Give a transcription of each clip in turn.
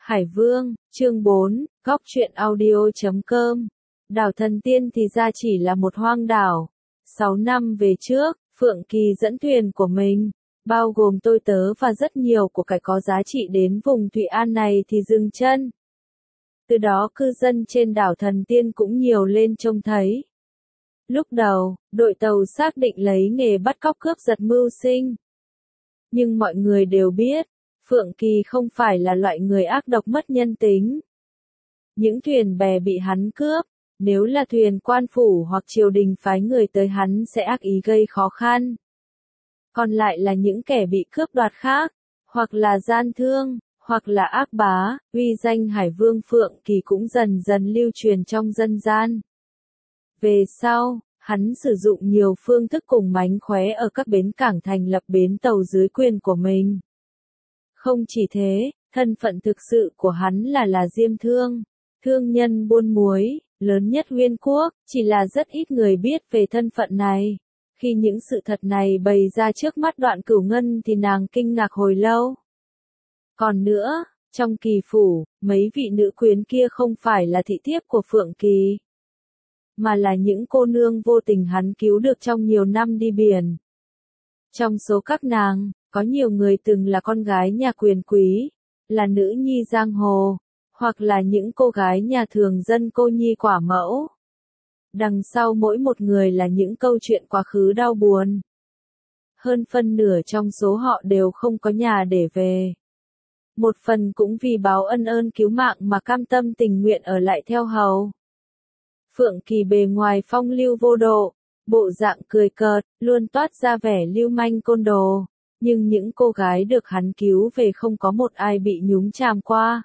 Hải Vương, chương 4, góc truyện audio.com. Đảo Thần Tiên thì ra chỉ là một hoang đảo. 6 năm về trước, Phượng Kỳ dẫn thuyền của mình, bao gồm tôi tớ và rất nhiều của cải có giá trị đến vùng Thụy An này thì dừng chân. Từ đó cư dân trên đảo Thần Tiên cũng nhiều lên trông thấy. Lúc đầu, đội tàu xác định lấy nghề bắt cóc cướp giật mưu sinh. Nhưng mọi người đều biết, Phượng Kỳ không phải là loại người ác độc mất nhân tính. Những thuyền bè bị hắn cướp, nếu là thuyền quan phủ hoặc triều đình phái người tới hắn sẽ ác ý gây khó khăn. Còn lại là những kẻ bị cướp đoạt khác, hoặc là gian thương, hoặc là ác bá, uy danh Hải Vương Phượng Kỳ cũng dần dần lưu truyền trong dân gian. Về sau, hắn sử dụng nhiều phương thức cùng mánh khóe ở các bến cảng thành lập bến tàu dưới quyền của mình. Không chỉ thế, thân phận thực sự của hắn là diêm thương, thương nhân buôn muối, lớn nhất Nguyên Quốc, chỉ là rất ít người biết về thân phận này. Khi những sự thật này bày ra trước mắt Đoạn Cửu Ngân thì nàng kinh ngạc hồi lâu. Còn nữa, trong Kỳ phủ, mấy vị nữ quyến kia không phải là thị thiếp của Phượng Kỳ, mà là những cô nương vô tình hắn cứu được trong nhiều năm đi biển. Trong số các nàng, có nhiều người từng là con gái nhà quyền quý, là nữ nhi giang hồ, hoặc là những cô gái nhà thường dân cô nhi quả mẫu. Đằng sau mỗi một người là những câu chuyện quá khứ đau buồn. Hơn phân nửa trong số họ đều không có nhà để về. Một phần cũng vì báo ân cứu mạng mà cam tâm tình nguyện ở lại theo hầu. Phượng Kỳ bề ngoài phong lưu vô độ, bộ dạng cười cợt, luôn toát ra vẻ lưu manh côn đồ. Nhưng những cô gái được hắn cứu về không có một ai bị nhúng chàm qua.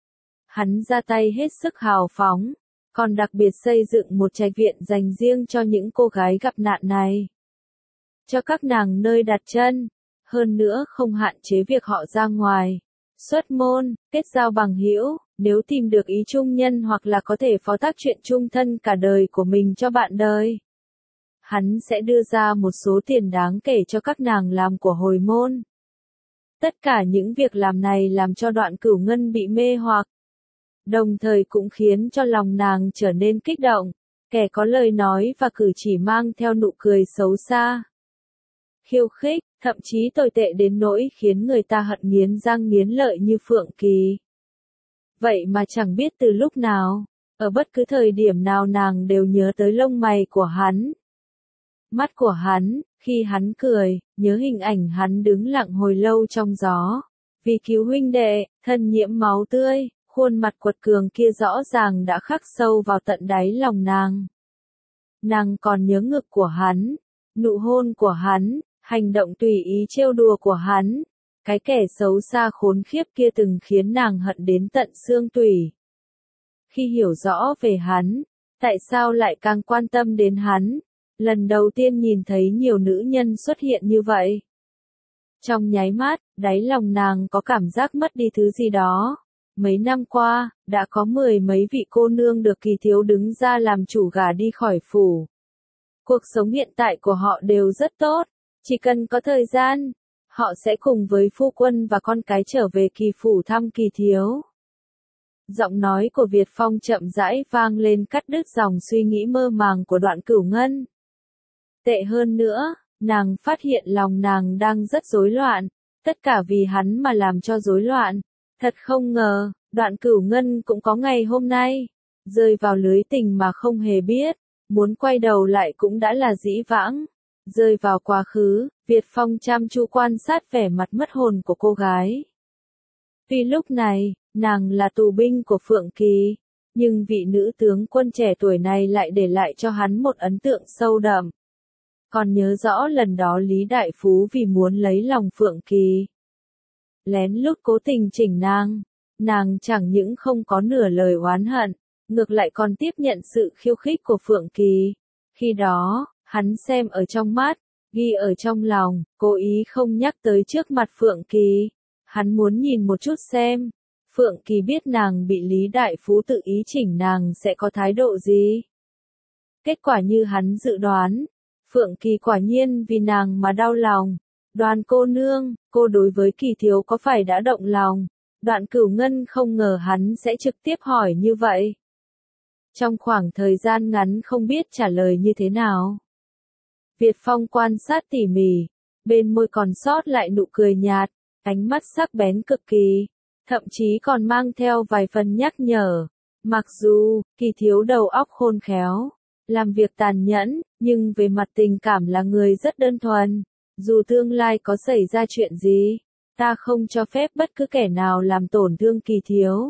Hắn ra tay hết sức hào phóng, còn đặc biệt xây dựng một trạch viện dành riêng cho những cô gái gặp nạn này. Cho các nàng nơi đặt chân, hơn nữa không hạn chế việc họ ra ngoài, xuất môn, kết giao bằng hữu, nếu tìm được ý trung nhân hoặc là có thể phó thác chuyện chung thân cả đời của mình cho bạn đời. Hắn sẽ đưa ra một số tiền đáng kể cho các nàng làm của hồi môn. Tất cả những việc làm này làm cho Đoạn Cửu Ngân bị mê hoặc, đồng thời cũng khiến cho lòng nàng trở nên kích động, kẻ có lời nói và cử chỉ mang theo nụ cười xấu xa, khiêu khích, thậm chí tồi tệ đến nỗi khiến người ta hận nghiến răng nghiến lợi như Phượng Kỳ. Vậy mà chẳng biết từ lúc nào, ở bất cứ thời điểm nào nàng đều nhớ tới lông mày của hắn. Mắt của hắn, khi hắn cười, nhớ hình ảnh hắn đứng lặng hồi lâu trong gió. Vì cứu huynh đệ, thân nhiễm máu tươi, khuôn mặt quật cường kia rõ ràng đã khắc sâu vào tận đáy lòng nàng. Nàng còn nhớ ngực của hắn, nụ hôn của hắn, hành động tùy ý trêu đùa của hắn. Cái kẻ xấu xa khốn khiếp kia từng khiến nàng hận đến tận xương tủy. Khi hiểu rõ về hắn, tại sao lại càng quan tâm đến hắn? Lần đầu tiên nhìn thấy nhiều nữ nhân xuất hiện như vậy. Trong nháy mắt, đáy lòng nàng có cảm giác mất đi thứ gì đó. Mấy năm qua, đã có 10 mấy vị cô nương được Kỳ thiếu đứng ra làm chủ gả đi khỏi phủ. Cuộc sống hiện tại của họ đều rất tốt, chỉ cần có thời gian, họ sẽ cùng với phu quân và con cái trở về Kỳ phủ thăm Kỳ thiếu. Giọng nói của Việt Phong chậm rãi vang lên cắt đứt dòng suy nghĩ mơ màng của Đoạn Cửu Ngân. Tệ hơn nữa, nàng phát hiện lòng nàng đang rất rối loạn, tất cả vì hắn mà làm cho rối loạn. Thật không ngờ, Đoạn Cửu Ngân cũng có ngày hôm nay, rơi vào lưới tình mà không hề biết, muốn quay đầu lại cũng đã là dĩ vãng. Rơi vào quá khứ, Việt Phong chăm chú quan sát vẻ mặt mất hồn của cô gái. Tuy lúc này, nàng là tù binh của Phượng Kỳ, nhưng vị nữ tướng quân trẻ tuổi này lại để lại cho hắn một ấn tượng sâu đậm. Còn nhớ rõ lần đó Lý Đại Phú vì muốn lấy lòng Phượng Kỳ, lén lút cố tình chỉnh nàng chẳng những không có nửa lời oán hận, ngược lại còn tiếp nhận sự khiêu khích của Phượng Kỳ. Khi đó, hắn xem ở trong mắt, ghi ở trong lòng, cố ý không nhắc tới trước mặt Phượng Kỳ. Hắn muốn nhìn một chút xem, Phượng Kỳ biết nàng bị Lý Đại Phú tự ý chỉnh nàng sẽ có thái độ gì. Kết quả như hắn dự đoán, Phượng Kỳ quả nhiên vì nàng mà đau lòng. Đoàn cô nương, cô đối với Kỳ thiếu có phải đã động lòng? Đoạn Cửu Ngân không ngờ hắn sẽ trực tiếp hỏi như vậy. Trong khoảng thời gian ngắn không biết trả lời như thế nào. Việt Phong quan sát tỉ mỉ, bên môi còn sót lại nụ cười nhạt, ánh mắt sắc bén cực kỳ, thậm chí còn mang theo vài phần nhắc nhở. Mặc dù, Kỳ Thiếu đầu óc khôn khéo, làm việc tàn nhẫn, nhưng về mặt tình cảm là người rất đơn thuần. Dù tương lai có xảy ra chuyện gì, ta không cho phép bất cứ kẻ nào làm tổn thương Kỳ Thiếu.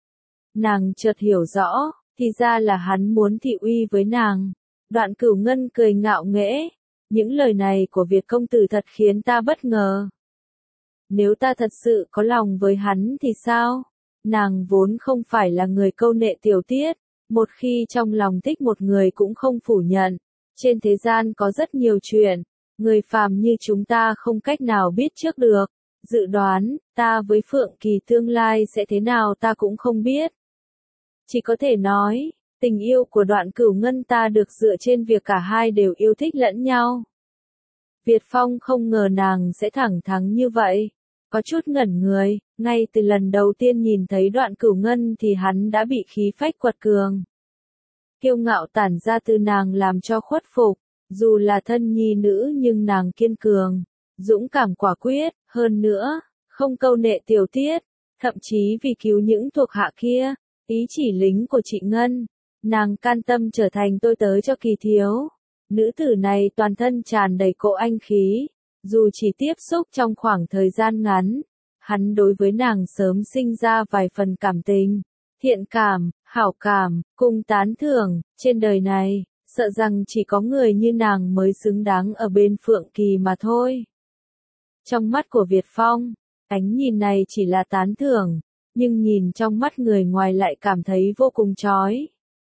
Nàng chợt hiểu rõ, thì ra là hắn muốn thị uy với nàng. Đoạn Cửu Ngân cười ngạo nghễ, những lời này của Việt công tử thật khiến ta bất ngờ. Nếu ta thật sự có lòng với hắn thì sao? Nàng vốn không phải là người câu nệ tiểu tiết, một khi trong lòng thích một người cũng không phủ nhận. Trên thế gian có rất nhiều chuyện, người phàm như chúng ta không cách nào biết trước được. Dự đoán, ta với Phượng Kỳ tương lai sẽ thế nào ta cũng không biết. Chỉ có thể nói, tình yêu của Đoạn Cửu Ngân ta được dựa trên việc cả hai đều yêu thích lẫn nhau. Việt Phong không ngờ nàng sẽ thẳng thắn như vậy. Có chút ngẩn người, ngay từ lần đầu tiên nhìn thấy Đoạn Cửu Ngân thì hắn đã bị khí phách quật cường. Kiêu ngạo tản ra từ nàng làm cho khuất phục, dù là thân nhi nữ nhưng nàng kiên cường, dũng cảm quả quyết, hơn nữa, không câu nệ tiểu tiết, thậm chí vì cứu những thuộc hạ kia, ý chỉ lính của chị Ngân, nàng can tâm trở thành tôi tớ cho Kỳ Thiếu. Nữ tử này toàn thân tràn đầy cỗ anh khí, dù chỉ tiếp xúc trong khoảng thời gian ngắn, hắn đối với nàng sớm sinh ra vài phần cảm tình, thiện cảm, hảo cảm, cùng tán thưởng. Trên đời này, sợ rằng chỉ có người như nàng mới xứng đáng ở bên Phượng Kỳ mà thôi. Trong mắt của Việt Phong, ánh nhìn này chỉ là tán thưởng, nhưng nhìn trong mắt người ngoài lại cảm thấy vô cùng chói.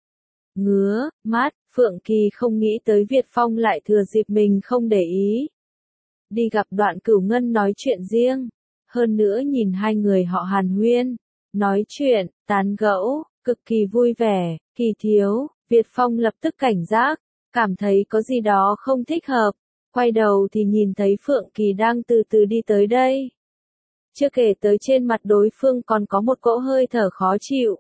Ngứa, mắt, Phượng Kỳ không nghĩ tới Việt Phong lại thừa dịp mình không để ý. Đi gặp Đoạn Cửu Ngân nói chuyện riêng, hơn nữa nhìn hai người họ hàn huyên, nói chuyện, tán gẫu, cực kỳ vui vẻ. Kỳ Thiếu, Việt Phong lập tức cảnh giác, cảm thấy có gì đó không thích hợp, quay đầu thì nhìn thấy Phượng Kỳ đang từ từ đi tới đây. Chưa kể tới trên mặt đối phương còn có một cỗ hơi thở khó chịu.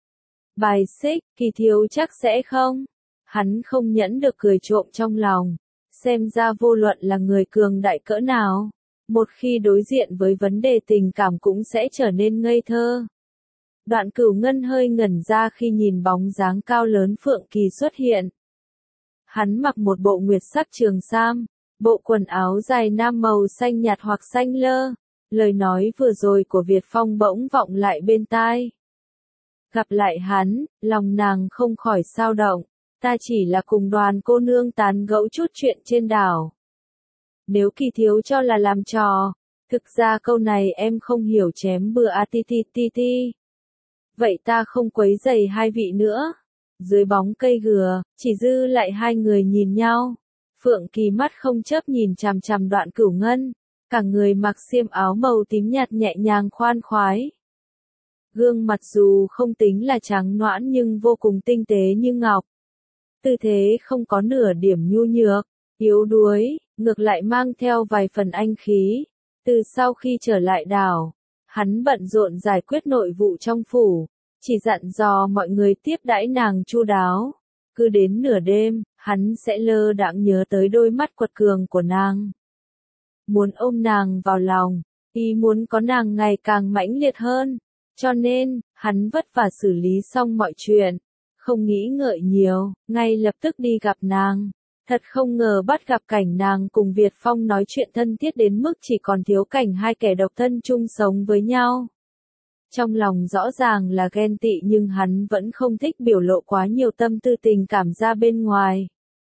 Bài xích, Kỳ Thiếu chắc sẽ không. Hắn không nhẫn được cười trộm trong lòng. Xem ra vô luận là người cường đại cỡ nào, một khi đối diện với vấn đề tình cảm cũng sẽ trở nên ngây thơ. Đoạn Cửu Ngân hơi ngẩn ra khi nhìn bóng dáng cao lớn Phượng Kỳ xuất hiện. Hắn mặc một bộ nguyệt sắc trường sam, bộ quần áo dài nam màu xanh nhạt hoặc xanh lơ. Lời nói vừa rồi của Việt Phong bỗng vọng lại bên tai. Gặp lại hắn, lòng nàng không khỏi xao động. Ta chỉ là cùng Đoàn cô nương tán gẫu chút chuyện trên đảo. Nếu Kỳ Thiếu cho là làm trò, thực ra câu này em không hiểu chém bừa a ti ti ti ti. Vậy ta không quấy rầy hai vị nữa. Dưới bóng cây gừa, chỉ dư lại hai người nhìn nhau. Phượng Kỳ mắt không chớp nhìn chằm chằm Đoạn Cửu Ngân, cả người mặc xiêm áo màu tím nhạt nhẹ nhàng khoan khoái. Gương mặt dù không tính là trắng nõn nhưng vô cùng tinh tế như ngọc. Tư thế không có nửa điểm nhu nhược, yếu đuối, ngược lại mang theo vài phần anh khí. Từ sau khi trở lại đảo, hắn bận rộn giải quyết nội vụ trong phủ, chỉ dặn dò mọi người tiếp đãi nàng chu đáo. Cứ đến nửa đêm, hắn sẽ lơ đãng nhớ tới đôi mắt quật cường của nàng. Muốn ôm nàng vào lòng, ý muốn có nàng ngày càng mãnh liệt hơn. Cho nên, hắn vất vả xử lý xong mọi chuyện. Không nghĩ ngợi nhiều, ngay lập tức đi gặp nàng. Thật không ngờ bắt gặp cảnh nàng cùng Việt Phong nói chuyện thân thiết đến mức chỉ còn thiếu cảnh hai kẻ độc thân chung sống với nhau. Trong lòng rõ ràng là ghen tị nhưng hắn vẫn không thích biểu lộ quá nhiều tâm tư tình cảm ra bên ngoài.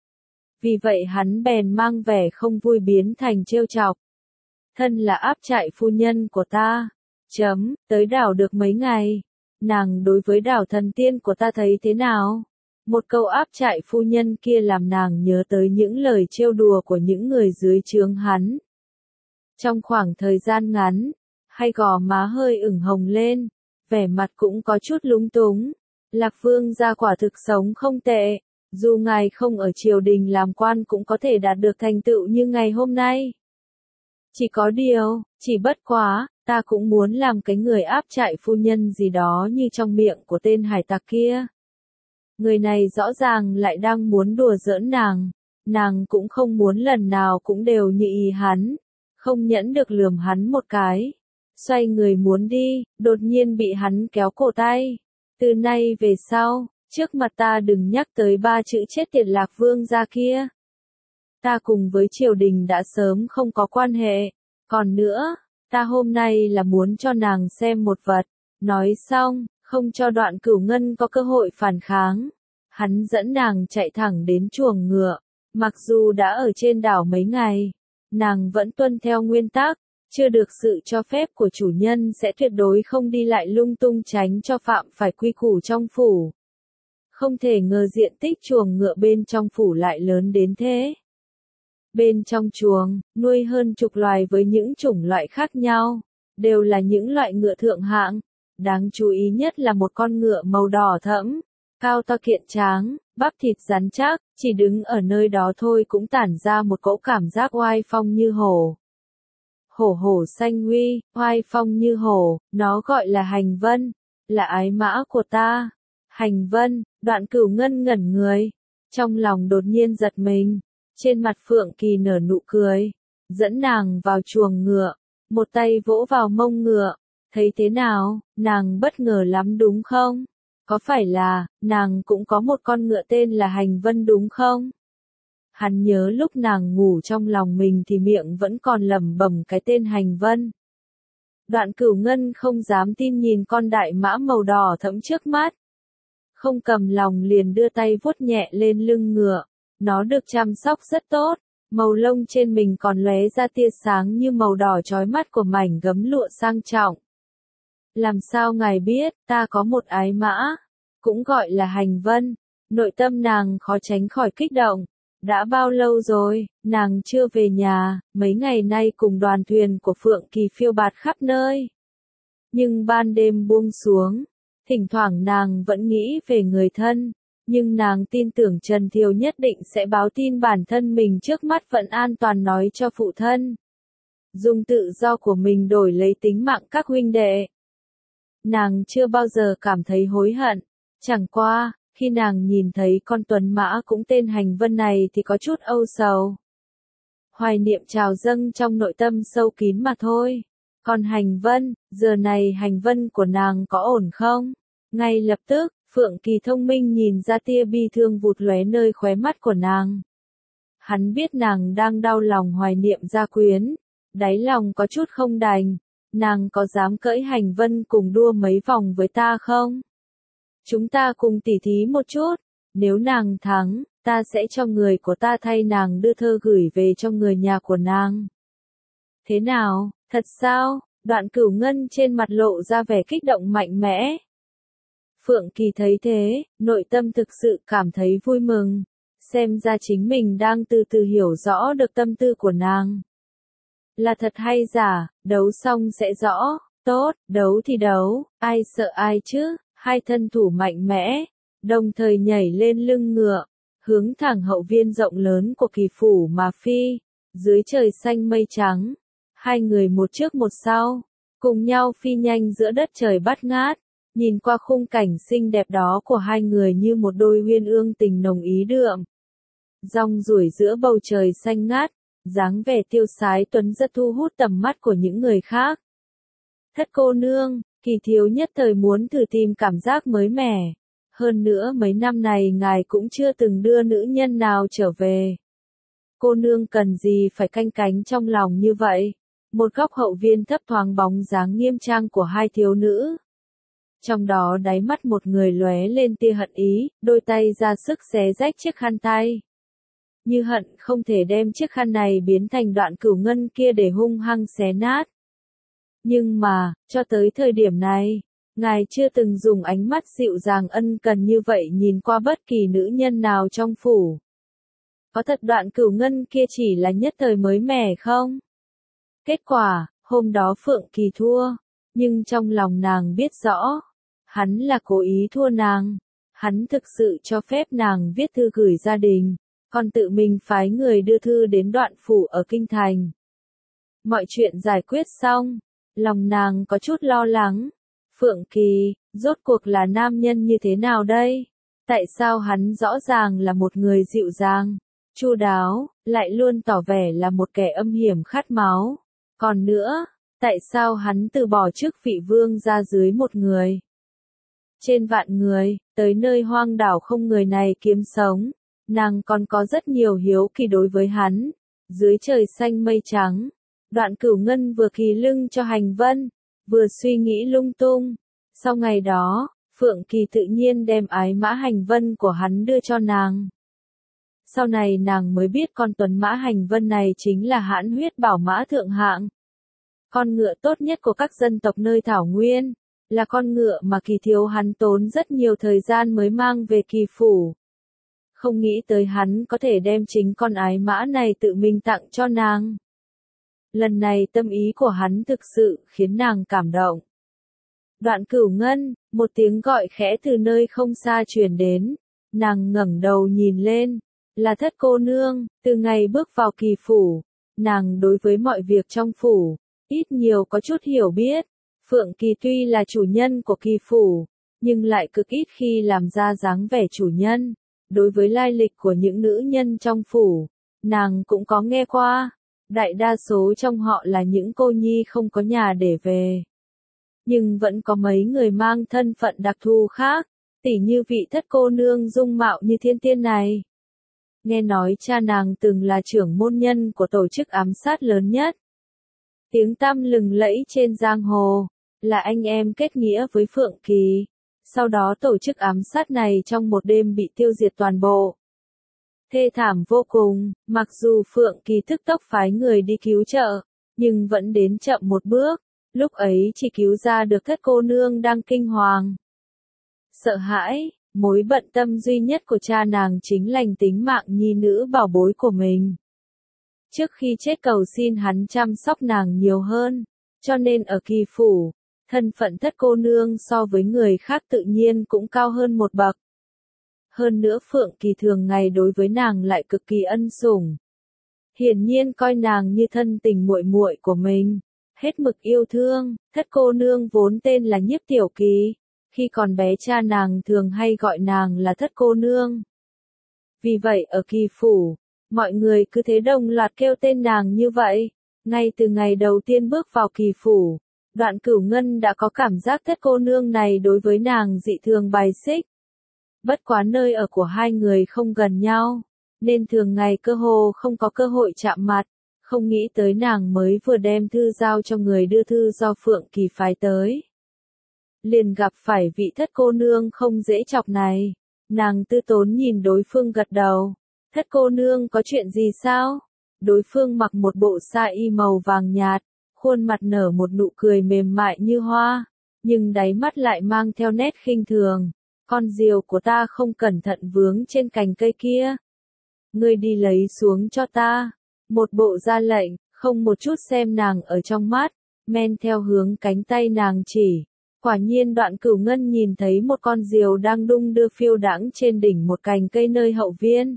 Vì vậy hắn bèn mang vẻ không vui biến thành trêu chọc. Thân là áp trại phu nhân của ta. Tới đảo được mấy ngày. Nàng đối với đảo thần tiên của ta thấy thế nào? Một câu áp trại phu nhân kia làm nàng nhớ tới những lời trêu đùa của những người dưới trướng hắn. Trong khoảng thời gian ngắn, hai gò má hơi ửng hồng lên, vẻ mặt cũng có chút lúng túng. Lạc Vương gia quả thực sống không tệ, dù ngài không ở triều đình làm quan cũng có thể đạt được thành tựu như ngày hôm nay. Chỉ có điều, chỉ bất quá, Ta cũng muốn làm cái người áp trại phu nhân gì đó như trong miệng của tên hải tặc kia. Người này rõ ràng lại đang muốn đùa giỡn nàng cũng không muốn lần nào cũng đều như ý hắn, không nhẫn được lườm hắn một cái. Xoay người muốn đi, đột nhiên bị hắn kéo cổ tay. Từ nay về sau, trước mặt ta đừng nhắc tới ba chữ chết tiệt Lạc Vương gia kia. Ta cùng với triều đình đã sớm không có quan hệ. Còn nữa, ta hôm nay là muốn cho nàng xem một vật. Nói xong, không cho Đoạn Cửu Ngân có cơ hội phản kháng. Hắn dẫn nàng chạy thẳng đến chuồng ngựa. Mặc dù đã ở trên đảo mấy ngày, nàng vẫn tuân theo nguyên tắc, chưa được sự cho phép của chủ nhân sẽ tuyệt đối không đi lại lung tung tránh cho phạm phải quy củ trong phủ. Không thể ngờ diện tích chuồng ngựa bên trong phủ lại lớn đến thế. Bên trong chuồng, nuôi hơn chục loài với những chủng loại khác nhau, đều là những loại ngựa thượng hạng. Đáng chú ý nhất là một con ngựa màu đỏ thẫm, cao to kiện tráng, bắp thịt rắn chắc, chỉ đứng ở nơi đó thôi cũng tản ra một cỗ cảm giác oai phong như hổ. Hổ xanh uy, oai phong như hổ, nó gọi là Hành Vân, là ái mã của ta. Hành Vân, Đoạn Cửu Ngân ngẩn người, trong lòng đột nhiên giật mình, trên mặt Phượng Kỳ nở nụ cười, dẫn nàng vào chuồng ngựa, một tay vỗ vào mông ngựa, thấy thế nào, nàng bất ngờ lắm đúng không? Có phải là, nàng cũng có một con ngựa tên là Hành Vân đúng không? Hắn nhớ lúc nàng ngủ trong lòng mình thì miệng vẫn còn lẩm bẩm cái tên Hành Vân. Đoạn Cửu Ngân không dám tin nhìn con đại mã màu đỏ thẫm trước mắt. Không cầm lòng liền đưa tay vuốt nhẹ lên lưng ngựa. Nó được chăm sóc rất tốt, màu lông trên mình còn lóe ra tia sáng như màu đỏ chói mắt của mảnh gấm lụa sang trọng. Làm sao ngài biết, ta có một ái mã, cũng gọi là Hành Vân. Nội tâm nàng khó tránh khỏi kích động. Đã bao lâu rồi, nàng chưa về nhà, mấy ngày nay cùng đoàn thuyền của Phượng Kỳ phiêu bạt khắp nơi. Nhưng ban đêm buông xuống, thỉnh thoảng nàng vẫn nghĩ về người thân, nhưng nàng tin tưởng Trần Thiều nhất định sẽ báo tin bản thân mình trước mắt vẫn an toàn nói cho phụ thân. Dùng tự do của mình đổi lấy tính mạng các huynh đệ. Nàng chưa bao giờ cảm thấy hối hận, chẳng qua, khi nàng nhìn thấy con tuấn mã cũng tên Hành Vân này thì có chút âu sầu. Hoài niệm trào dâng trong nội tâm sâu kín mà thôi. Còn Hành Vân, giờ này Hành Vân của nàng có ổn không? Ngay lập tức, Phượng Kỳ thông minh nhìn ra tia bi thương vụt lóe nơi khóe mắt của nàng. Hắn biết nàng đang đau lòng hoài niệm gia quyến, đáy lòng có chút không đành. Nàng có dám cưỡi Hành Vân cùng đua mấy vòng với ta không? Chúng ta cùng tỉ thí một chút, nếu nàng thắng, ta sẽ cho người của ta thay nàng đưa thơ gửi về cho người nhà của nàng. Thế nào, thật sao? Đoạn Cửu Ngân trên mặt lộ ra vẻ kích động mạnh mẽ. Phượng Kỳ thấy thế, nội tâm thực sự cảm thấy vui mừng, xem ra chính mình đang từ từ hiểu rõ được tâm tư của nàng. Là thật hay giả, đấu xong sẽ rõ. Tốt, đấu thì đấu, ai sợ ai chứ? Hai thân thủ mạnh mẽ, đồng thời nhảy lên lưng ngựa, hướng thẳng hậu viên rộng lớn của Kỳ phủ mà phi. Dưới trời xanh mây trắng, hai người một trước một sau, cùng nhau phi nhanh giữa đất trời bát ngát. Nhìn qua khung cảnh xinh đẹp đó của hai người như một đôi uyên ương tình nồng ý đượm. Rong ruổi giữa bầu trời xanh ngát, dáng vẻ tiêu sái tuấn rất thu hút tầm mắt của những người khác. Thất cô nương, Kỳ thiếu nhất thời muốn thử tìm cảm giác mới mẻ. Hơn nữa mấy năm này ngài cũng chưa từng đưa nữ nhân nào trở về. Cô nương cần gì phải canh cánh trong lòng như vậy? Một góc hậu viên thấp thoáng bóng dáng nghiêm trang của hai thiếu nữ. Trong đó đáy mắt một người lóe lên tia hận ý, đôi tay ra sức xé rách chiếc khăn tay. Như hận không thể đem chiếc khăn này biến thành Đoạn Cửu Ngân kia để hung hăng xé nát. Nhưng mà, cho tới thời điểm này, ngài chưa từng dùng ánh mắt dịu dàng ân cần như vậy nhìn qua bất kỳ nữ nhân nào trong phủ. Có thật Đoạn Cửu Ngân kia chỉ là nhất thời mới mẻ không? Kết quả, hôm đó Phượng Kỳ thua, nhưng trong lòng nàng biết rõ, hắn là cố ý thua nàng. Hắn thực sự cho phép nàng viết thư gửi gia đình, còn tự mình phái người đưa thư đến Đoạn phủ ở kinh thành. Mọi chuyện giải quyết xong, Lòng nàng có chút lo lắng. Phượng Kỳ, rốt cuộc là nam nhân như thế nào đây? Tại sao hắn rõ ràng là một người dịu dàng, chu đáo, lại luôn tỏ vẻ là một kẻ âm hiểm khát máu? Còn nữa, tại sao hắn từ bỏ chức vị vương ra dưới một người? Trên vạn người, tới nơi hoang đảo không người này kiếm sống, nàng còn có rất nhiều hiếu kỳ đối với hắn. Dưới trời xanh mây trắng, Đoạn Cửu Ngân vừa kỳ lưng cho Hành Vân, vừa suy nghĩ lung tung. Sau ngày đó, Phượng Kỳ tự nhiên đem ái mã Hành Vân của hắn đưa cho nàng. Sau này nàng mới biết con tuấn mã Hành Vân này chính là hãn huyết bảo mã thượng hạng. Con ngựa tốt nhất của các dân tộc nơi Thảo Nguyên, là con ngựa mà Kỳ thiếu hắn tốn rất nhiều thời gian mới mang về Kỳ phủ. Không nghĩ tới hắn có thể đem chính con ái mã này tự mình tặng cho nàng. Lần này tâm ý của hắn thực sự khiến nàng cảm động. Đoạn Cửu Ngân, một tiếng gọi khẽ từ nơi không xa truyền đến. Nàng ngẩng đầu nhìn lên, là Thất cô nương. Từ ngày bước vào Kỳ phủ, nàng đối với mọi việc trong phủ, ít nhiều có chút hiểu biết. Phượng Kỳ tuy là chủ nhân của Kỳ phủ, nhưng lại cực ít khi làm ra dáng vẻ chủ nhân. Đối với lai lịch của những nữ nhân trong phủ, nàng cũng có nghe qua. Đại đa số trong họ là những cô nhi không có nhà để về. Nhưng vẫn có mấy người mang thân phận đặc thù khác, tỉ như vị Thất cô nương dung mạo như thiên tiên này. Nghe nói cha nàng từng là trưởng môn nhân của tổ chức ám sát lớn nhất. Tiếng tăm lừng lẫy trên giang hồ, là anh em kết nghĩa với Phượng Kỳ. Sau đó tổ chức ám sát này trong một đêm bị tiêu diệt toàn bộ. Thê thảm vô cùng, mặc dù Phượng Kỳ tức tốc phái người đi cứu trợ, nhưng vẫn đến chậm một bước, lúc ấy chỉ cứu ra được Thất cô nương đang kinh hoàng. Sợ hãi, mối bận tâm duy nhất của cha nàng chính lành tính mạng nhi nữ bảo bối của mình. Trước khi chết cầu xin hắn chăm sóc nàng nhiều hơn, cho nên ở Kỳ phủ, thân phận Thất cô nương so với người khác tự nhiên cũng cao hơn một bậc. Hơn nữa Phượng Kỳ thường ngày đối với nàng lại cực kỳ ân sủng. Hiển nhiên coi nàng như thân tình muội muội của mình, hết mực yêu thương. Thất cô nương vốn tên là Nhiếp Tiểu Kỳ, khi còn bé cha nàng thường hay gọi nàng là Thất cô nương. Vì vậy ở Kỳ phủ, mọi người cứ thế đồng loạt kêu tên nàng như vậy. Ngay từ ngày đầu tiên bước vào Kỳ phủ, Đoạn Cửu Ngân đã có cảm giác Thất cô nương này đối với nàng dị thường bài xích. Bất quá nơi ở của hai người không gần nhau, nên thường ngày cơ hồ không có cơ hội chạm mặt. Không nghĩ tới nàng mới vừa đem thư giao cho người đưa thư do Phượng Kỳ phái tới. Liền gặp phải vị Thất cô nương không dễ chọc này. Nàng tư tốn nhìn đối phương gật đầu. Thất cô nương có chuyện gì sao? Đối phương mặc một bộ sa y màu vàng nhạt, khuôn mặt nở một nụ cười mềm mại như hoa, nhưng đáy mắt lại mang theo nét khinh thường. Con diều của ta không cẩn thận vướng trên cành cây kia. Ngươi đi lấy xuống cho ta. Một bộ ra lệnh, không một chút xem nàng ở trong mắt, men theo hướng cánh tay nàng chỉ. Quả nhiên Đoạn Cửu Ngân nhìn thấy một con diều đang đung đưa phiêu đãng trên đỉnh một cành cây nơi hậu viên.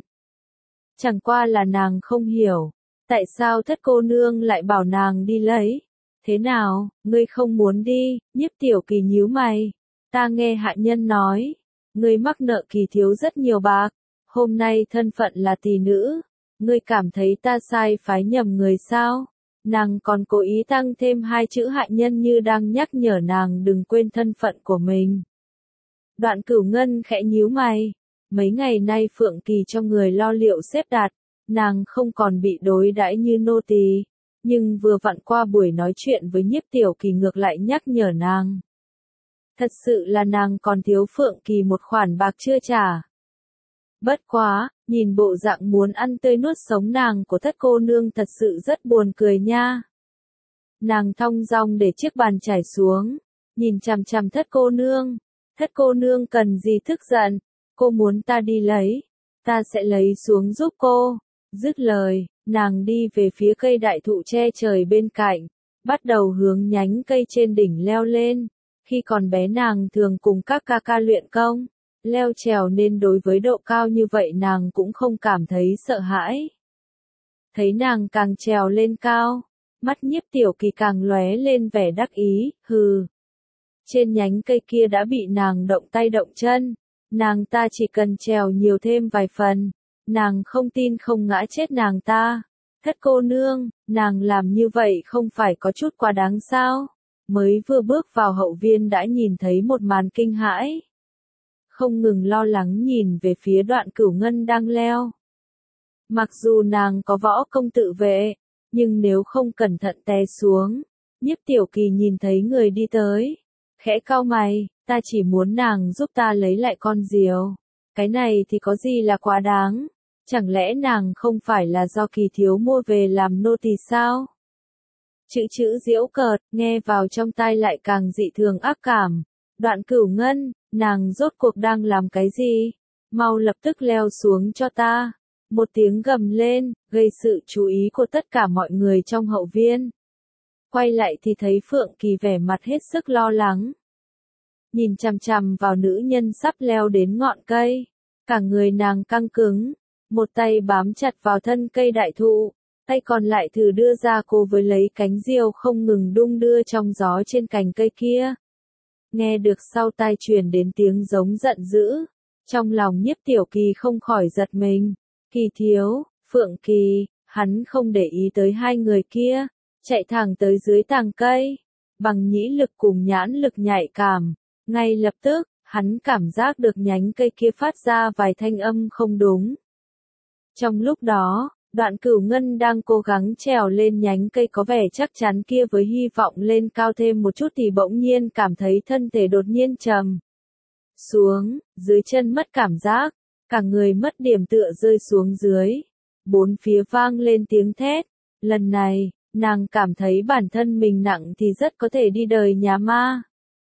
Chẳng qua là nàng không hiểu, tại sao Thất cô nương lại bảo nàng đi lấy. Thế nào, ngươi không muốn đi? Nhiếp Tiểu Kỳ nhíu mày. Ta nghe hạ nhân nói, ngươi mắc nợ Kỳ thiếu rất nhiều bạc, hôm nay thân phận là tỷ nữ, ngươi cảm thấy ta sai phái nhầm người sao? Nàng còn cố ý tăng thêm hai chữ hạ nhân như đang nhắc nhở nàng đừng quên thân phận của mình. Đoạn Cửu Ngân khẽ nhíu mày, mấy ngày nay Phượng Kỳ cho người lo liệu xếp đặt, nàng không còn bị đối đãi như nô tỳ, nhưng vừa vặn qua buổi nói chuyện với Nhiếp Tiểu Kỳ ngược lại nhắc nhở nàng. Thật sự là nàng còn thiếu Phượng Kỳ một khoản bạc chưa trả. Bất quá, nhìn bộ dạng muốn ăn tươi nuốt sống nàng của Thất cô nương thật sự rất buồn cười nha. Nàng thong dong để chiếc bàn trải xuống, nhìn chằm chằm Thất cô nương. Thất cô nương cần gì tức giận, cô muốn ta đi lấy, ta sẽ lấy xuống giúp cô. Dứt lời, nàng đi về phía cây đại thụ che trời bên cạnh, bắt đầu hướng nhánh cây trên đỉnh leo lên. Khi còn bé nàng thường cùng các ca ca luyện công, leo trèo nên đối với độ cao như vậy nàng cũng không cảm thấy sợ hãi. Thấy nàng càng trèo lên cao, Mắt Nhiếp Tiểu Kỳ càng lóe lên vẻ đắc ý, hừ. Trên nhánh cây kia đã bị nàng động tay động chân, nàng ta chỉ cần trèo nhiều thêm vài phần, nàng không tin không ngã chết nàng ta. Thất cô nương, nàng làm như vậy không phải có chút quá đáng sao? Mới vừa bước vào hậu viên đã nhìn thấy một màn kinh hãi. Không ngừng lo lắng nhìn về phía Đoạn Cửu Ngân đang leo. Mặc dù nàng có võ công tự vệ, nhưng nếu không cẩn thận té xuống, Nhiếp Tiểu Kỳ nhìn thấy người đi tới, khẽ cau mày, ta chỉ muốn nàng giúp ta lấy lại con diều. Cái này thì có gì là quá đáng? Chẳng lẽ nàng không phải là do Kỳ thiếu mua về làm nô tỳ sao? Chữ giễu cợt, nghe vào trong tai lại càng dị thường ác cảm. Đoạn Cửu Ngân, nàng rốt cuộc đang làm cái gì? Mau lập tức leo xuống cho ta. Một tiếng gầm lên, gây sự chú ý của tất cả mọi người trong hậu viên. Quay lại thì thấy Phượng Kỳ vẻ mặt hết sức lo lắng. Nhìn chằm chằm vào nữ nhân sắp leo đến ngọn cây. Cả người nàng căng cứng, một tay bám chặt vào thân cây đại thụ, tay còn lại thử đưa ra cô với lấy cánh diều không ngừng đung đưa trong gió trên cành cây kia. Nghe được sau tai truyền đến tiếng giống giận dữ, trong lòng Nhiếp Tiểu Kỳ không khỏi giật mình. Kỳ thiếu, Phượng Kỳ, hắn không để ý tới hai người kia, chạy thẳng tới dưới tàng cây, bằng nhĩ lực cùng nhãn lực nhạy cảm, ngay lập tức, hắn cảm giác được nhánh cây kia phát ra vài thanh âm không đúng. Trong lúc đó, Đoạn Cửu Ngân đang cố gắng trèo lên nhánh cây có vẻ chắc chắn kia với hy vọng lên cao thêm một chút thì bỗng nhiên cảm thấy thân thể đột nhiên trầm xuống, dưới chân mất cảm giác, cả người mất điểm tựa rơi xuống dưới. Bốn phía vang lên tiếng thét, lần này, nàng cảm thấy bản thân mình nặng thì rất có thể đi đời nhà ma.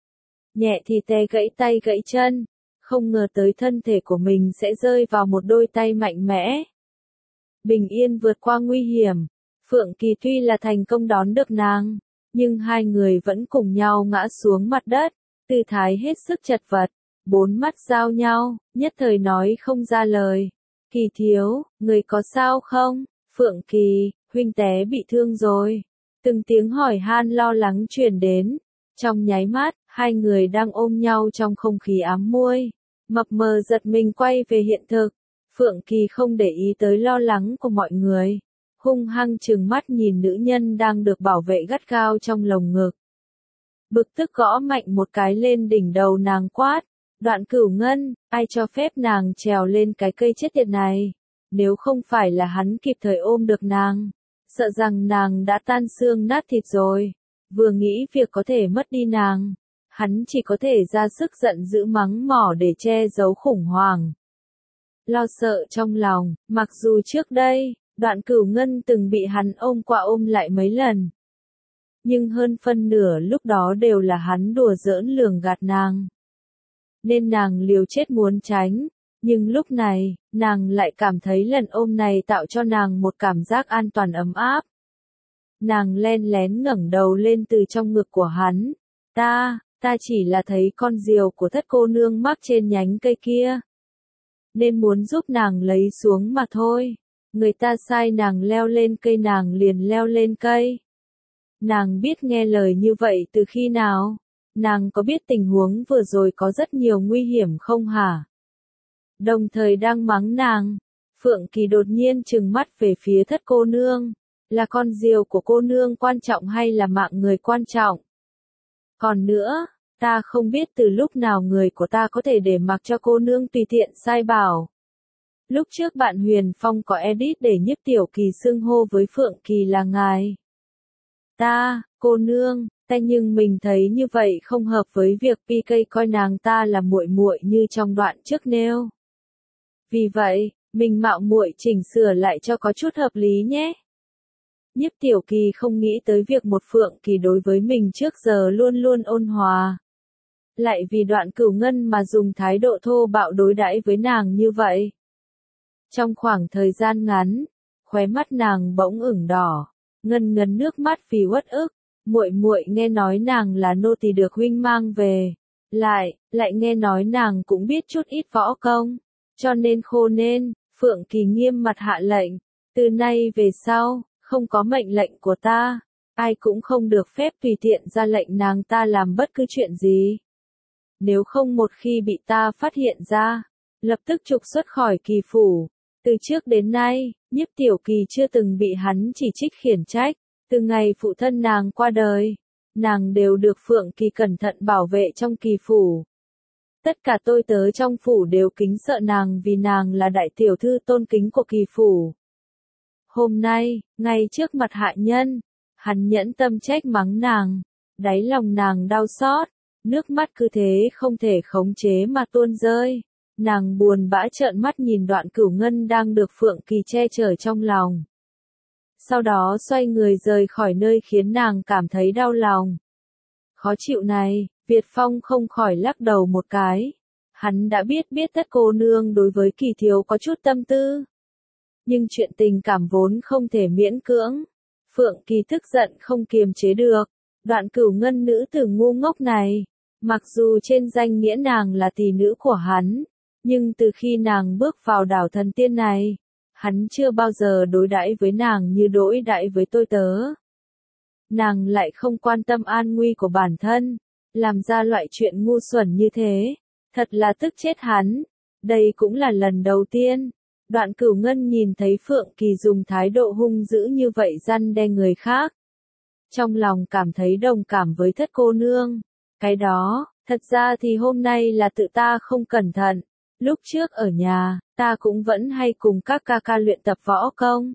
Nhẹ thì té gãy tay gãy chân, không ngờ tới thân thể của mình sẽ rơi vào một đôi tay mạnh mẽ. Bình yên vượt qua nguy hiểm, Phượng Kỳ tuy là thành công đón được nàng, nhưng hai người vẫn cùng nhau ngã xuống mặt đất, tư thái hết sức chật vật, bốn mắt giao nhau, nhất thời nói không ra lời. Kỳ thiếu, người có sao không? Phượng Kỳ, huynh té bị thương rồi. Từng tiếng hỏi han lo lắng truyền đến. Trong nháy mắt, hai người đang ôm nhau trong không khí ám muôi. Mập mờ giật mình quay về hiện thực. Phượng Kỳ không để ý tới lo lắng của mọi người. Hung hăng trừng mắt nhìn nữ nhân đang được bảo vệ gắt gao trong lồng ngực. Bực tức gõ mạnh một cái lên đỉnh đầu nàng quát. Đoạn Cửu Ngân, ai cho phép nàng trèo lên cái cây chết tiệt này? Nếu không phải là hắn kịp thời ôm được nàng, sợ rằng nàng đã tan xương nát thịt rồi. Vừa nghĩ việc có thể mất đi nàng, hắn chỉ có thể ra sức giận dữ mắng mỏ để che giấu khủng hoảng. Lo sợ trong lòng, mặc dù trước đây, Đoạn Cửu Ngân từng bị hắn ôm qua ôm lại mấy lần. Nhưng hơn phân nửa lúc đó đều là hắn đùa giỡn lường gạt nàng. Nên nàng liều chết muốn tránh, nhưng lúc này, nàng lại cảm thấy lần ôm này tạo cho nàng một cảm giác an toàn ấm áp. Nàng len lén ngẩng đầu lên từ trong ngực của hắn. Ta chỉ là thấy con diều của thất cô nương mắc trên nhánh cây kia. Nên muốn giúp nàng lấy xuống mà thôi. Người ta sai nàng leo lên cây nàng liền leo lên cây. Nàng biết nghe lời như vậy từ khi nào? Nàng có biết tình huống vừa rồi có rất nhiều nguy hiểm không hả? Đồng thời đang mắng nàng, Phượng Kỳ đột nhiên trừng mắt về phía thất cô nương. Là con diều của cô nương quan trọng hay là mạng người quan trọng? Còn nữa, ta không biết từ lúc nào người của ta có thể để mặc cho cô nương tùy tiện sai bảo. Lúc trước bạn Huyền Phong có edit để Nhiếp Tiểu Kỳ xưng hô với Phượng Kỳ là ngài. Cô nương, nhưng mình thấy như vậy không hợp với việc PK coi nàng ta là muội muội như trong đoạn trước nêu. Vì vậy, mình mạo muội chỉnh sửa lại cho có chút hợp lý nhé. Nhiếp Tiểu Kỳ không nghĩ tới việc một Phượng Kỳ đối với mình trước giờ luôn luôn ôn hòa. Lại vì Đoạn Cửu Ngân mà dùng thái độ thô bạo đối đãi với nàng như vậy. Trong khoảng thời gian ngắn, khóe mắt nàng bỗng ửng đỏ, ngân ngấn nước mắt vì uất ức. Muội muội nghe nói nàng là nô tỳ được huynh mang về, lại nghe nói nàng cũng biết chút ít võ công, cho nên khô nên, Phượng Kỳ nghiêm mặt hạ lệnh, từ nay về sau, không có mệnh lệnh của ta, ai cũng không được phép tùy tiện ra lệnh nàng ta làm bất cứ chuyện gì. Nếu không một khi bị ta phát hiện ra, lập tức trục xuất khỏi Kỳ phủ. Từ trước đến nay, Nhiếp Tiểu Kỳ chưa từng bị hắn chỉ trích khiển trách. Từ ngày phụ thân nàng qua đời, nàng đều được Phượng Kỳ cẩn thận bảo vệ trong Kỳ phủ. Tất cả tôi tớ trong phủ đều kính sợ nàng vì nàng là đại tiểu thư tôn kính của Kỳ phủ. Hôm nay, ngay trước mặt hạ nhân, hắn nhẫn tâm trách mắng nàng, đáy lòng nàng đau xót, nước mắt cứ thế không thể khống chế mà tuôn rơi. Nàng buồn bã trợn mắt nhìn Đoạn Cửu Ngân đang được Phượng Kỳ che chở trong lòng. Sau đó xoay người rời khỏi nơi khiến nàng cảm thấy đau lòng. Khó chịu này, Việt Phong không khỏi lắc đầu một cái. Hắn đã biết Thất cô nương đối với Kỳ thiếu có chút tâm tư. Nhưng chuyện tình cảm vốn không thể miễn cưỡng. Phượng Kỳ tức giận không kiềm chế được. Đoạn Cửu Ngân nữ tử ngu ngốc này, mặc dù trên danh nghĩa nàng là tỷ nữ của hắn, nhưng từ khi nàng bước vào đảo thần tiên này, hắn chưa bao giờ đối đãi với nàng như đối đãi với tôi tớ. Nàng lại không quan tâm an nguy của bản thân, làm ra loại chuyện ngu xuẩn như thế, thật là tức chết hắn. Đây cũng là lần đầu tiên, Đoạn Cửu Ngân nhìn thấy Phượng Kỳ dùng thái độ hung dữ như vậy răn đe người khác. Trong lòng cảm thấy đồng cảm với Thất cô nương. Cái đó, thật ra thì hôm nay là tự ta không cẩn thận. Lúc trước ở nhà, ta cũng vẫn hay cùng các ca ca luyện tập võ công.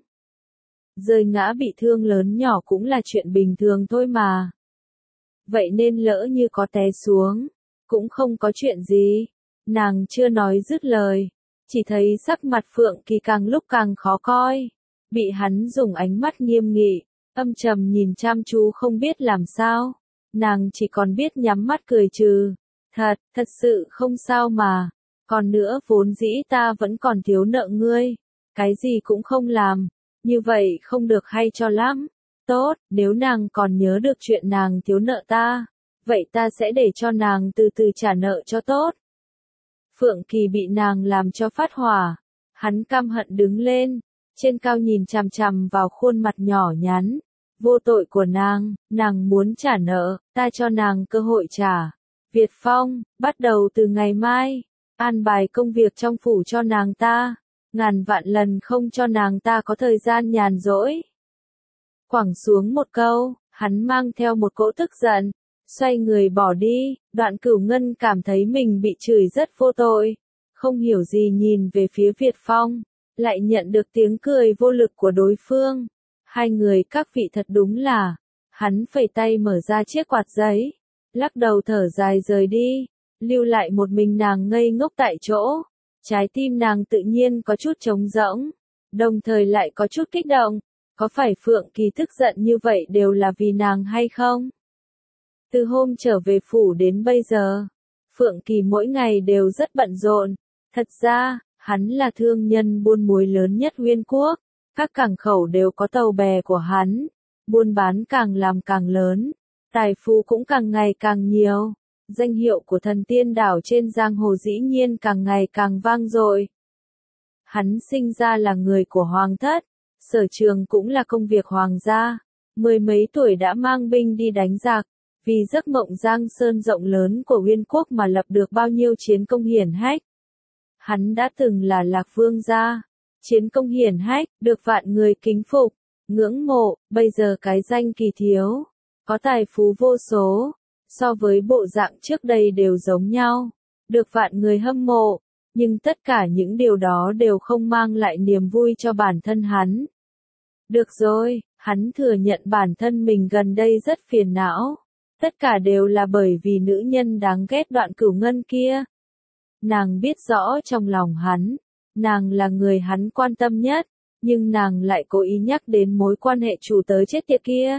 Rơi ngã bị thương lớn nhỏ cũng là chuyện bình thường thôi mà. Vậy nên lỡ như có té xuống, cũng không có chuyện gì. Nàng chưa nói dứt lời, chỉ thấy sắc mặt Phượng Kỳ càng lúc càng khó coi. Bị hắn dùng ánh mắt nghiêm nghị, âm trầm nhìn chăm chú không biết làm sao. Nàng chỉ còn biết nhắm mắt cười trừ. Thật sự không sao mà. Còn nữa vốn dĩ ta vẫn còn thiếu nợ ngươi. Cái gì cũng không làm. Như vậy không được hay cho lắm. Tốt, nếu nàng còn nhớ được chuyện nàng thiếu nợ ta, vậy ta sẽ để cho nàng từ từ trả nợ cho tốt. Phượng Kỳ bị nàng làm cho phát hỏa. Hắn căm hận đứng lên, trên cao nhìn chằm chằm vào khuôn mặt nhỏ nhắn, vô tội của nàng muốn trả nợ, ta cho nàng cơ hội trả. Việt Phong, bắt đầu từ ngày mai, an bài công việc trong phủ cho nàng ta, ngàn vạn lần không cho nàng ta có thời gian nhàn rỗi. Quẳng xuống một câu, hắn mang theo một cỗ tức giận, xoay người bỏ đi. Đoạn Cửu Ngân cảm thấy mình bị chửi rất vô tội, không hiểu gì nhìn về phía Việt Phong, lại nhận được tiếng cười vô lực của đối phương. Hai người các vị thật đúng là, hắn phẩy tay mở ra chiếc quạt giấy, lắc đầu thở dài rời đi, lưu lại một mình nàng ngây ngốc tại chỗ. Trái tim nàng tự nhiên có chút trống rỗng, đồng thời lại có chút kích động. Có phải Phượng Kỳ tức giận như vậy đều là vì nàng hay không? Từ hôm trở về phủ đến bây giờ, Phượng Kỳ mỗi ngày đều rất bận rộn. Thật ra, hắn là thương nhân buôn muối lớn nhất Uyên Quốc, các cảng khẩu đều có tàu bè của hắn, buôn bán càng làm càng lớn, tài phú cũng càng ngày càng nhiều, danh hiệu của thần tiên đảo trên giang hồ dĩ nhiên càng ngày càng vang dội. Hắn sinh ra là người của hoàng thất, sở trường cũng là công việc hoàng gia, mười mấy tuổi đã mang binh đi đánh giặc, vì giấc mộng Giang Sơn rộng lớn của Uyên Quốc mà lập được bao nhiêu chiến công hiển hách. Hắn đã từng là Lạc Vương gia, chiến công hiển hách, được vạn người kính phục, ngưỡng mộ, bây giờ cái danh Kỳ thiếu, có tài phú vô số, so với bộ dạng trước đây đều giống nhau, được vạn người hâm mộ, nhưng tất cả những điều đó đều không mang lại niềm vui cho bản thân hắn. Được rồi, hắn thừa nhận bản thân mình gần đây rất phiền não. Tất cả đều là bởi vì nữ nhân đáng ghét Đoạn Cửu Ngân kia. Nàng biết rõ trong lòng hắn, nàng là người hắn quan tâm nhất, nhưng nàng lại cố ý nhắc đến mối quan hệ chủ tớ chết tiệt kia.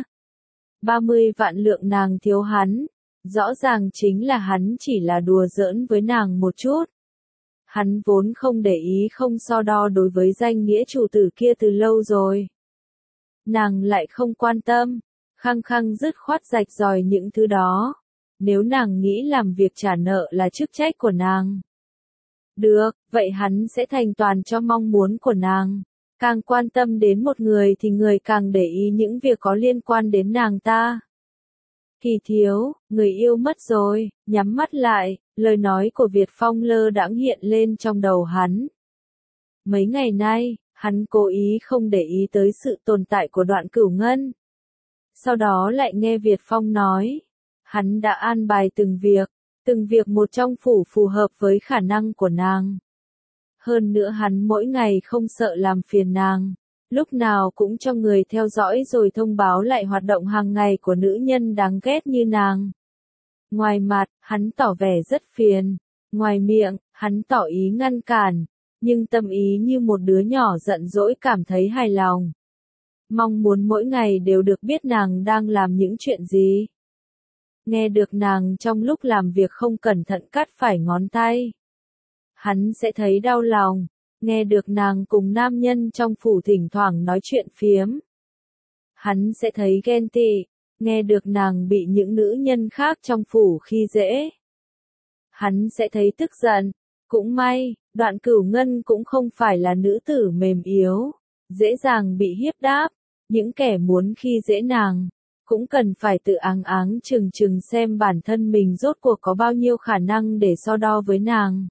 30 vạn lượng nàng thiếu hắn, rõ ràng chính là hắn chỉ là đùa giỡn với nàng một chút. Hắn vốn không để ý không so đo đối với danh nghĩa chủ tử kia từ lâu rồi. Nàng lại không quan tâm, khăng khăng dứt khoát rạch ròi những thứ đó. Nếu nàng nghĩ làm việc trả nợ là chức trách của nàng. Được, vậy hắn sẽ thành toàn cho mong muốn của nàng. Càng quan tâm đến một người thì người càng để ý những việc có liên quan đến nàng ta. Kỳ Thiếu, người yêu mất rồi, nhắm mắt lại, lời nói của Việt Phong lơ đãng hiện lên trong đầu hắn. Mấy ngày nay, hắn cố ý không để ý tới sự tồn tại của Đoạn Cửu Ngân. Sau đó lại nghe Việt Phong nói, hắn đã an bài từng việc một trong phủ phù hợp với khả năng của nàng. Hơn nữa hắn mỗi ngày không sợ làm phiền nàng, lúc nào cũng cho người theo dõi rồi thông báo lại hoạt động hàng ngày của nữ nhân đáng ghét như nàng. Ngoài mặt, hắn tỏ vẻ rất phiền, ngoài miệng, hắn tỏ ý ngăn cản, nhưng tâm ý như một đứa nhỏ giận dỗi cảm thấy hài lòng. Mong muốn mỗi ngày đều được biết nàng đang làm những chuyện gì. Nghe được nàng trong lúc làm việc không cẩn thận cắt phải ngón tay. Hắn sẽ thấy đau lòng, nghe được nàng cùng nam nhân trong phủ thỉnh thoảng nói chuyện phiếm. Hắn sẽ thấy ghen tị, nghe được nàng bị những nữ nhân khác trong phủ khi dễ. Hắn sẽ thấy tức giận, cũng may, Đoạn Cửu Ngân cũng không phải là nữ tử mềm yếu, dễ dàng bị hiếp đáp, những kẻ muốn khi dễ nàng, cũng cần phải tự áng áng chừng chừng xem bản thân mình rốt cuộc có bao nhiêu khả năng để so đo với nàng.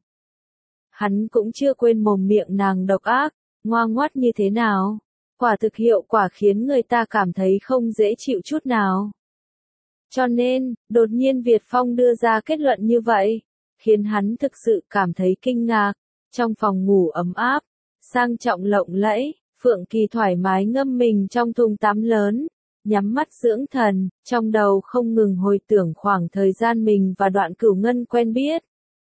Hắn cũng chưa quên mồm miệng nàng độc ác, ngoa ngoắt như thế nào. Quả thực hiệu quả khiến người ta cảm thấy không dễ chịu chút nào. Cho nên, đột nhiên Việt Phong đưa ra kết luận như vậy, khiến hắn thực sự cảm thấy kinh ngạc. Trong phòng ngủ ấm áp, sang trọng lộng lẫy, Phượng Kỳ thoải mái ngâm mình trong thùng tắm lớn, nhắm mắt dưỡng thần, trong đầu không ngừng hồi tưởng khoảng thời gian mình và Đoạn Cửu Ngân quen biết.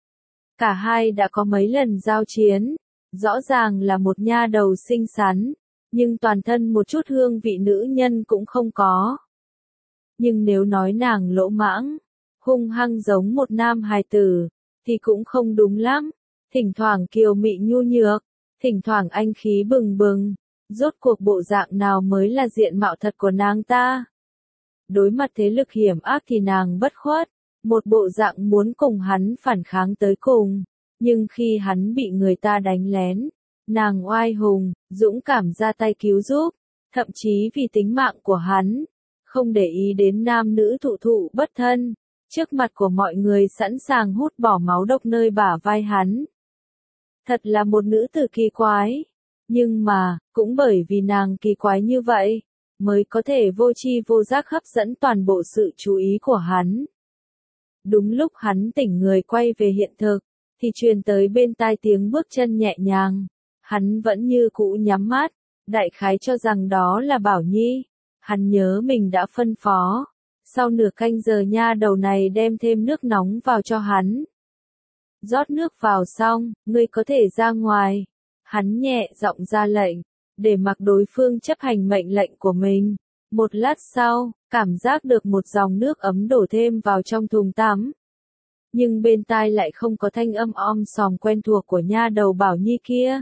Cả hai đã có mấy lần giao chiến, rõ ràng là một nha đầu xinh xắn, nhưng toàn thân một chút hương vị nữ nhân cũng không có. Nhưng nếu nói nàng lỗ mãng, hung hăng giống một nam hài tử, thì cũng không đúng lắm, thỉnh thoảng kiều mị nhu nhược, thỉnh thoảng anh khí bừng bừng, rốt cuộc bộ dạng nào mới là diện mạo thật của nàng ta. Đối mặt thế lực hiểm ác thì nàng bất khuất, một bộ dạng muốn cùng hắn phản kháng tới cùng, nhưng khi hắn bị người ta đánh lén, nàng oai hùng, dũng cảm ra tay cứu giúp, thậm chí vì tính mạng của hắn, không để ý đến nam nữ thụ thụ bất thân, trước mặt của mọi người sẵn sàng hút bỏ máu độc nơi bả vai hắn. Thật là một nữ tử kỳ quái, nhưng mà, cũng bởi vì nàng kỳ quái như vậy, mới có thể vô tri vô giác hấp dẫn toàn bộ sự chú ý của hắn. Đúng lúc hắn tỉnh người quay về hiện thực, thì truyền tới bên tai tiếng bước chân nhẹ nhàng. Hắn vẫn như cũ nhắm mắt, đại khái cho rằng đó là Bảo Nhi. Hắn nhớ mình đã phân phó. Sau nửa canh giờ nha đầu này đem thêm nước nóng vào cho hắn. Rót nước vào xong, ngươi có thể ra ngoài. Hắn nhẹ giọng ra lệnh, để mặc đối phương chấp hành mệnh lệnh của mình. Một lát sau, cảm giác được một dòng nước ấm đổ thêm vào trong thùng tắm. Nhưng bên tai lại không có thanh âm om sòm quen thuộc của nha đầu Bảo Nhi kia.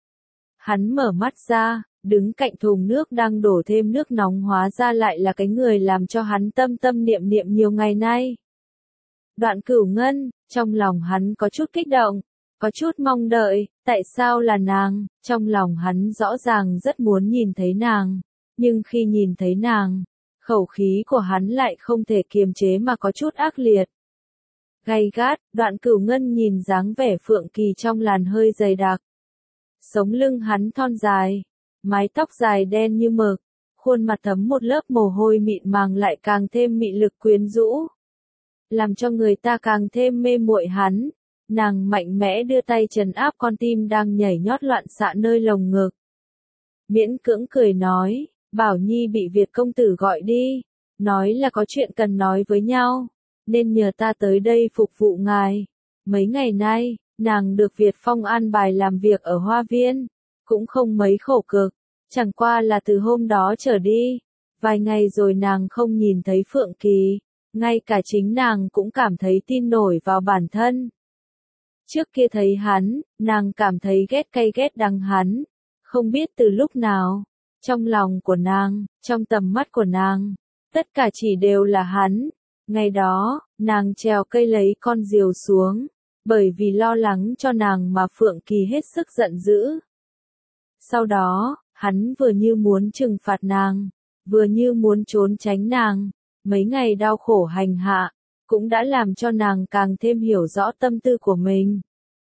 Hắn mở mắt ra, đứng cạnh thùng nước đang đổ thêm nước nóng hóa ra lại là cái người làm cho hắn tâm tâm niệm niệm nhiều ngày nay. Đoạn Cửu Ngân, trong lòng hắn có chút kích động, có chút mong đợi, tại sao là nàng, trong lòng hắn rõ ràng rất muốn nhìn thấy nàng, nhưng khi nhìn thấy nàng, khẩu khí của hắn lại không thể kiềm chế mà có chút ác liệt. Gay gắt, Đoạn Cửu Ngân nhìn dáng vẻ Phượng Kỳ trong làn hơi dày đặc. Sống lưng hắn thon dài, mái tóc dài đen như mực, khuôn mặt thấm một lớp mồ hôi mịn màng lại càng thêm mị lực quyến rũ. Làm cho người ta càng thêm mê muội hắn, nàng mạnh mẽ đưa tay trấn áp con tim đang nhảy nhót loạn xạ nơi lồng ngực. Miễn cưỡng cười nói, Bảo Nhi bị Việt công tử gọi đi, nói là có chuyện cần nói với nhau, nên nhờ ta tới đây phục vụ ngài. Mấy ngày nay, nàng được Việt Phong an bài làm việc ở Hoa Viên, cũng không mấy khổ cực, chẳng qua là từ hôm đó trở đi, vài ngày rồi nàng không nhìn thấy Phượng Kỳ, ngay cả chính nàng cũng cảm thấy tin nổi vào bản thân. Trước kia thấy hắn, nàng cảm thấy ghét cay ghét đắng hắn, không biết từ lúc nào, trong lòng của nàng, trong tầm mắt của nàng, tất cả chỉ đều là hắn. Ngày đó, nàng trèo cây lấy con diều xuống, bởi vì lo lắng cho nàng mà Phượng Kỳ hết sức giận dữ. Sau đó, Hắn vừa như muốn trừng phạt nàng, vừa như muốn trốn tránh nàng. Mấy ngày đau khổ hành hạ, cũng đã làm cho nàng càng thêm hiểu rõ tâm tư của mình.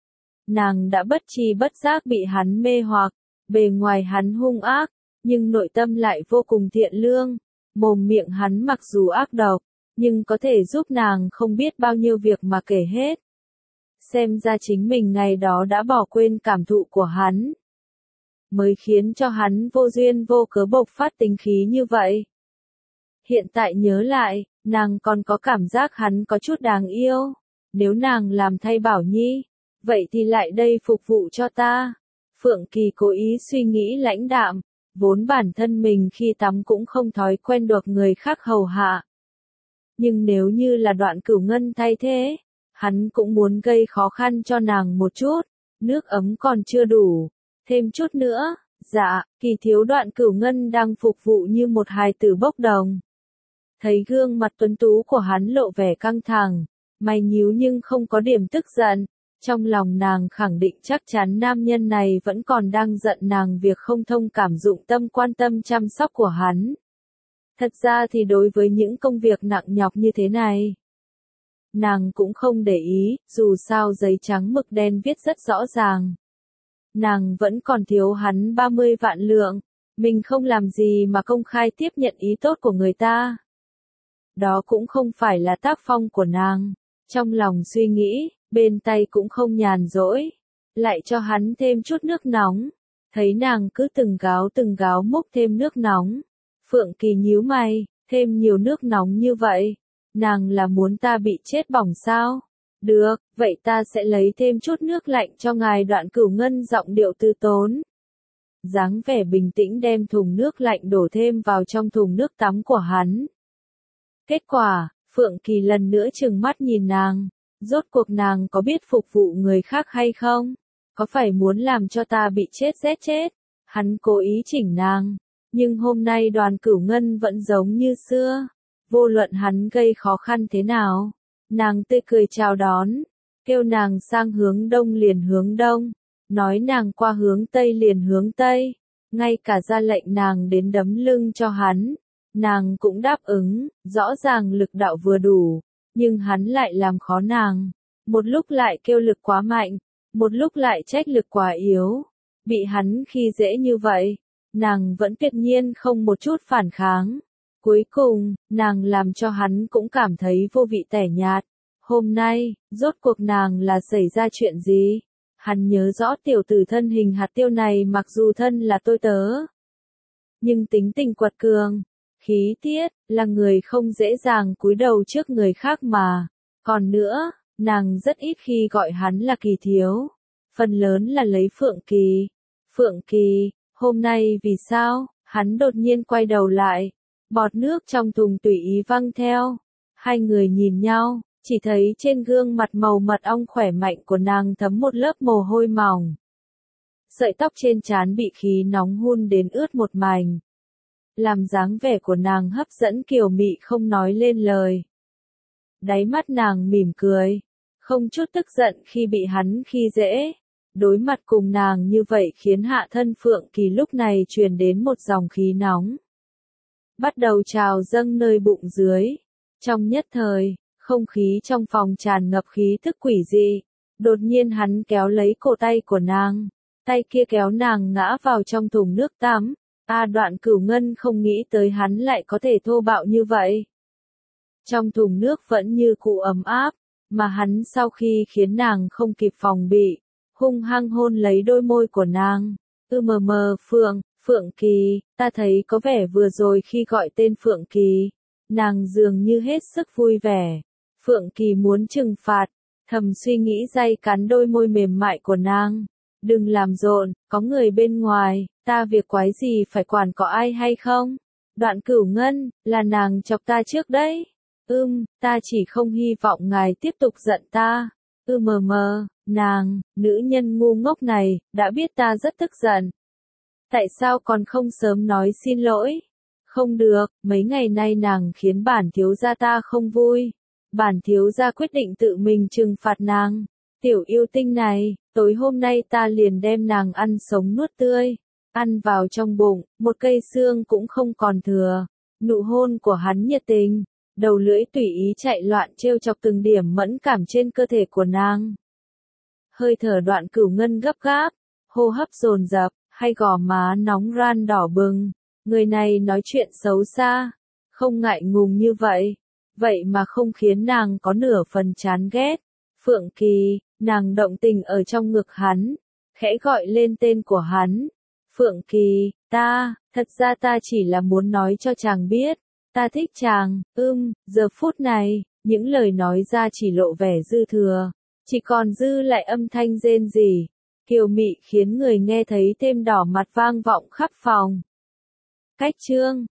Nàng đã bất tri bất giác bị hắn mê hoặc, bề ngoài hắn hung ác, nhưng nội tâm lại vô cùng thiện lương. Mồm miệng hắn mặc dù ác độc, nhưng có thể giúp nàng không biết bao nhiêu việc mà kể hết. Xem ra chính mình ngày đó đã bỏ quên cảm thụ của hắn, mới khiến cho hắn vô duyên vô cớ bộc phát tính khí như vậy. Hiện tại nhớ lại, nàng còn có cảm giác hắn có chút đáng yêu. Nếu nàng làm thay Bảo Nhi, vậy thì lại đây phục vụ cho ta. Phượng Kỳ cố ý suy nghĩ lãnh đạm, vốn bản thân mình khi tắm cũng không thói quen được người khác hầu hạ. Nhưng nếu như là Đoạn Cửu Ngân thay thế, hắn cũng muốn gây khó khăn cho nàng một chút. Nước ấm còn chưa đủ, thêm chút nữa. Dạ, Kỳ thiếu. Đoạn Cửu Ngân đang phục vụ như một hài tử bốc đồng. Thấy gương mặt tuấn tú của hắn lộ vẻ căng thẳng, mày nhíu nhưng không có điểm tức giận. Trong lòng nàng khẳng định chắc chắn nam nhân này vẫn còn đang giận nàng việc không thông cảm dụng tâm quan tâm chăm sóc của hắn. Thật ra thì đối với những công việc nặng nhọc như thế này, nàng cũng không để ý, dù sao giấy trắng mực đen viết rất rõ ràng. Nàng vẫn còn thiếu hắn 30 vạn lượng, mình không làm gì mà công khai tiếp nhận ý tốt của người ta. Đó cũng không phải là tác phong của nàng. Trong lòng suy nghĩ, bên tay cũng không nhàn rỗi, lại cho hắn thêm chút nước nóng. Thấy nàng cứ từng gáo múc thêm nước nóng. Phượng Kỳ nhíu mày, thêm nhiều nước nóng như vậy, nàng là muốn ta bị chết bỏng sao? Được, vậy ta sẽ lấy thêm chút nước lạnh cho ngài. Đoạn Cửu Ngân giọng điệu từ tốn. Dáng vẻ bình tĩnh đem thùng nước lạnh đổ thêm vào trong thùng nước tắm của hắn. Kết quả, Phượng Kỳ lần nữa trừng mắt nhìn nàng. Rốt cuộc nàng có biết phục vụ người khác hay không? Có phải muốn làm cho ta bị chết rét chết? Hắn cố ý chỉnh nàng. Nhưng hôm nay Đoàn Cửu Ngân vẫn giống như xưa. Vô luận hắn gây khó khăn thế nào, nàng tươi cười chào đón. Kêu nàng sang hướng đông liền hướng đông. Nói nàng qua hướng tây liền hướng tây. Ngay cả ra lệnh nàng đến đấm lưng cho hắn, nàng cũng đáp ứng. Rõ ràng lực đạo vừa đủ, nhưng hắn lại làm khó nàng. Một lúc lại kêu lực quá mạnh, một lúc lại trách lực quá yếu. Bị hắn khi dễ như vậy, nàng vẫn tuyệt nhiên không một chút phản kháng. Cuối cùng, nàng làm cho hắn cũng cảm thấy vô vị tẻ nhạt. Hôm nay, rốt cuộc nàng là xảy ra chuyện gì? Hắn nhớ rõ tiểu tử thân hình hạt tiêu này mặc dù thân là tôi tớ, nhưng tính tình quật cường, khí tiết, là người không dễ dàng cúi đầu trước người khác mà. Còn nữa, nàng rất ít khi gọi hắn là Kỳ thiếu. Phần lớn là lấy Phượng Kỳ. Phượng Kỳ, hôm nay vì sao? Hắn đột nhiên quay đầu lại. Bọt nước trong thùng tùy ý văng theo. Hai người nhìn nhau, chỉ thấy trên gương mặt màu mật ong khỏe mạnh của nàng thấm một lớp mồ hôi mỏng. Sợi tóc trên trán bị khí nóng hun đến ướt một mảnh. Làm dáng vẻ của nàng hấp dẫn kiều mị không nói lên lời. Đáy mắt nàng mỉm cười, không chút tức giận khi bị hắn khi dễ. Đối mặt cùng nàng như vậy khiến hạ thân Phượng Kỳ lúc này truyền đến một dòng khí nóng. Bắt đầu trào dâng nơi bụng dưới. Trong nhất thời, không khí trong phòng tràn ngập khí thức quỷ dị. Đột nhiên hắn kéo lấy cổ tay của nàng. Tay kia kéo nàng ngã vào trong thùng nước tắm. Đoạn Cửu Ngân không nghĩ tới hắn lại có thể thô bạo như vậy. Trong thùng nước vẫn như cũ ấm áp, mà hắn sau khi khiến nàng không kịp phòng bị, hung hăng hôn lấy đôi môi của nàng. Phượng Kỳ, ta thấy có vẻ vừa rồi khi gọi tên Phượng Kỳ, nàng dường như hết sức vui vẻ. Phượng Kỳ muốn trừng phạt, thầm suy nghĩ day cắn đôi môi mềm mại của nàng. Đừng làm rộn, có người bên ngoài, ta việc quái gì phải quản có ai hay không? Đoạn Cửu Ngân, là nàng chọc ta trước đấy. Ta chỉ không hy vọng ngài tiếp tục giận ta. Nàng, nữ nhân ngu ngốc này, đã biết ta rất tức giận. Tại sao còn không sớm nói xin lỗi? Không được, mấy ngày nay nàng khiến bản thiếu gia ta không vui. Bản thiếu gia quyết định tự mình trừng phạt nàng. Tiểu yêu tinh này, tối hôm nay ta liền đem nàng ăn sống nuốt tươi. ăn vào trong bụng, một cây xương cũng không còn thừa. Nụ hôn của hắn nhiệt tình, đầu lưỡi tùy ý chạy loạn trêu chọc từng điểm mẫn cảm trên cơ thể của nàng. Hơi thở Đoạn Cửu Ngân gấp gáp, hô hấp dồn dập, hay gò má nóng ran đỏ bừng. Người này nói chuyện xấu xa, không ngại ngùng như vậy, vậy mà không khiến nàng có nửa phần chán ghét. Phượng Kỳ, nàng động tình ở trong ngực hắn, khẽ gọi lên tên của hắn. Phượng Kỳ, thật ra ta chỉ là muốn nói cho chàng biết, ta thích chàng. Giờ phút này, những lời nói ra chỉ lộ vẻ dư thừa, chỉ còn dư lại âm thanh rên rỉ, kiều mị khiến người nghe thấy thêm đỏ mặt vang vọng khắp phòng. Cách chương